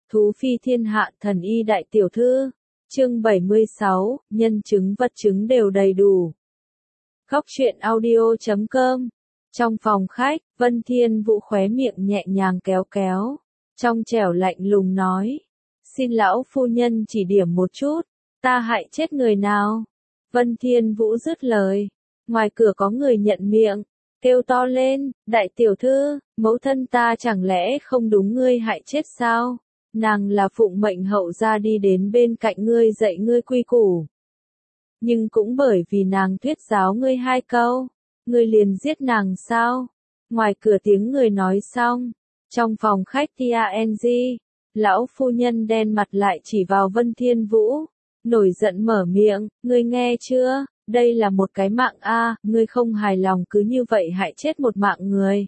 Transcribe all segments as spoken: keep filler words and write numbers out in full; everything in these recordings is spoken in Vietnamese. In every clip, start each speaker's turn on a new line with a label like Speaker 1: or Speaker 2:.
Speaker 1: Thú phi thiên hạ thần y đại tiểu thư. Chương bảy mươi sáu, nhân chứng vật chứng đều đầy đủ. Góc truyện audio chấm com. Trong phòng khách, Vân Thiên Vũ khóe miệng nhẹ nhàng kéo kéo, trong trẻo lạnh lùng nói: "Xin lão phu nhân chỉ điểm một chút, ta hại chết người nào?" Vân Thiên Vũ dứt lời, ngoài cửa có người nhận miệng, kêu to lên: "Đại tiểu thư, mẫu thân ta chẳng lẽ không đúng ngươi hại chết sao? Nàng là phụng mệnh hậu gia đi đến bên cạnh ngươi dạy ngươi quy củ. Nhưng cũng bởi vì nàng thuyết giáo ngươi hai câu, ngươi liền giết nàng sao?" Ngoài cửa tiếng người nói xong, trong phòng khách tang, lão phu nhân đen mặt lại chỉ vào Vân Thiên Vũ, nổi giận mở miệng: "Ngươi nghe chưa? Đây là một cái mạng a, ngươi không hài lòng cứ như vậy hại chết một mạng người.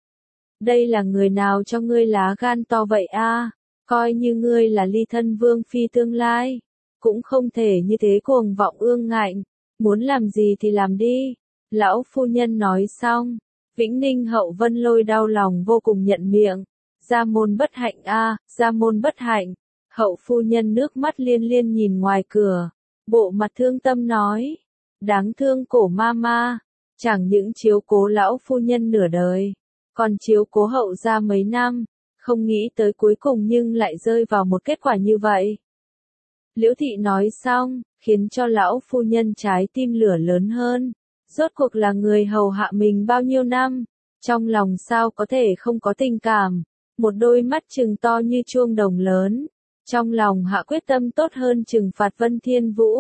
Speaker 1: Đây là người nào cho ngươi lá gan to vậy a? Coi như ngươi là ly thân vương phi tương lai, cũng không thể như thế cuồng vọng ương ngạnh, muốn làm gì thì làm đi." Lão phu nhân nói xong, Vĩnh Ninh hậu Vân Lôi đau lòng vô cùng nhận miệng: "Gia môn bất hạnh a, gia môn bất hạnh." Hậu phu nhân nước mắt liên liên nhìn ngoài cửa, bộ mặt thương tâm nói: "Đáng thương cổ ma ma, chẳng những chiếu cố lão phu nhân nửa đời, còn chiếu cố hậu gia mấy năm, không nghĩ tới cuối cùng nhưng lại rơi vào một kết quả như vậy." Liễu thị nói xong, khiến cho lão phu nhân trái tim lửa lớn hơn. Rốt cuộc là người hầu hạ mình bao nhiêu năm, trong lòng sao có thể không có tình cảm. Một đôi mắt trừng to như chuông đồng lớn, trong lòng hạ quyết tâm tốt hơn trừng phạt Vân Thiên Vũ,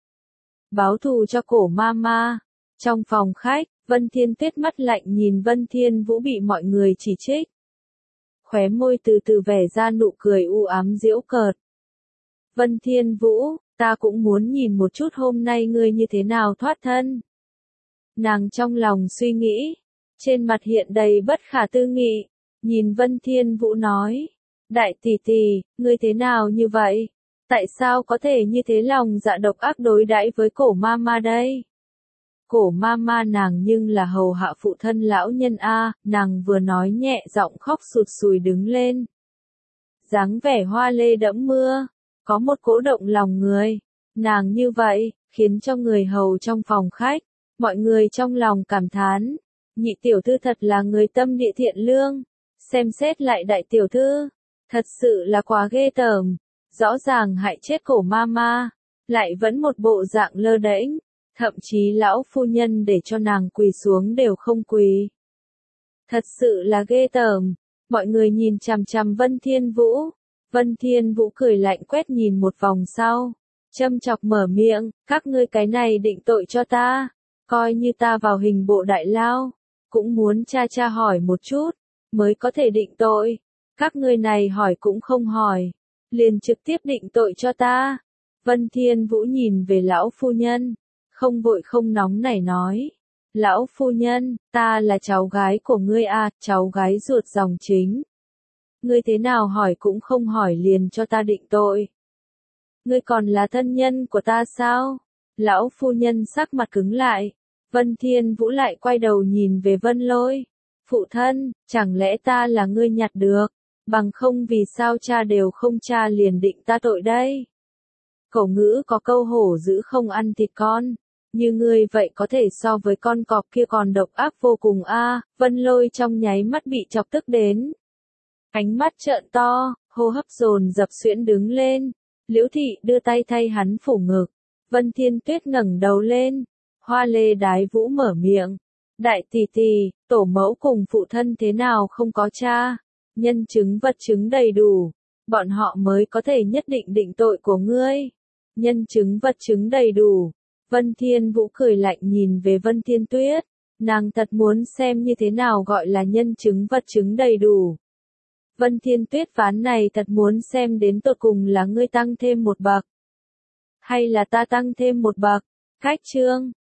Speaker 1: báo thù cho cổ ma ma. Trong phòng khách, Vân Thiên Tuyết mắt lạnh nhìn Vân Thiên Vũ bị mọi người chỉ trích, khóe môi từ từ vẻ ra nụ cười u ám giễu cợt. "Vân Thiên Vũ, ta cũng muốn nhìn một chút hôm nay ngươi như thế nào thoát thân." Nàng trong lòng suy nghĩ, trên mặt hiện đầy bất khả tư nghị, nhìn Vân Thiên Vũ nói: "Đại tỷ tỷ, ngươi thế nào như vậy? Tại sao có thể như thế lòng dạ độc ác đối đãi với cổ ma ma đây?" Cổ ma ma nàng nhưng là hầu hạ phụ thân lão nhân a, nàng vừa nói nhẹ giọng khóc sụt sùi đứng lên. Dáng vẻ hoa lê đẫm mưa, có một cỗ động lòng người. Nàng như vậy, khiến cho người hầu trong phòng khách, mọi người trong lòng cảm thán: "Nhị tiểu thư thật là người tâm địa thiện lương, xem xét lại đại tiểu thư, thật sự là quá ghê tởm, rõ ràng hại chết cổ ma ma, lại vẫn một bộ dạng lơ đễnh, thậm chí lão phu nhân để cho nàng quỳ xuống đều không quỳ. Thật sự là ghê tởm." Mọi người nhìn chằm chằm Vân Thiên Vũ, Vân Thiên Vũ cười lạnh quét nhìn một vòng sau, châm chọc mở miệng: "Các ngươi cái này định tội cho ta, coi như ta vào hình bộ đại lao, cũng muốn cha cha hỏi một chút, mới có thể định tội. Các ngươi này hỏi cũng không hỏi, liền trực tiếp định tội cho ta." Vân Thiên Vũ nhìn về lão phu nhân, không vội không nóng nảy nói: "Lão phu nhân, ta là cháu gái của ngươi a, cháu gái ruột dòng chính. Ngươi thế nào hỏi cũng không hỏi liền cho ta định tội? Ngươi còn là thân nhân của ta sao?" Lão phu nhân sắc mặt cứng lại. Vân Thiên Vũ lại quay đầu nhìn về Vân Lôi: "Phụ thân, chẳng lẽ ta là ngươi nhặt được, bằng không vì sao cha đều không tra liền định ta tội đây? Cổ ngữ có câu hổ dữ không ăn thịt con, như ngươi vậy có thể so với con cọp kia còn độc ác vô cùng a." Vân Lôi trong nháy mắt bị chọc tức đến, ánh mắt trợn to, hô hấp dồn dập xuyễn đứng lên. Liễu thị đưa tay thay hắn phủ ngực. Vân Thiên Tuyết ngẩng đầu lên, hoa lê đái vũ mở miệng: "Đại tỷ tỷ, tổ mẫu cùng phụ thân thế nào không có cha, nhân chứng vật chứng đầy đủ, bọn họ mới có thể nhất định định tội của ngươi. Nhân chứng vật chứng đầy đủ." Vân Thiên Vũ cười lạnh nhìn về Vân Thiên Tuyết, nàng thật muốn xem như thế nào gọi là nhân chứng vật chứng đầy đủ. Vân Thiên Tuyết ván này thật muốn xem đến tột cùng là ngươi tăng thêm một bậc, hay là ta tăng thêm một bậc. Cách chương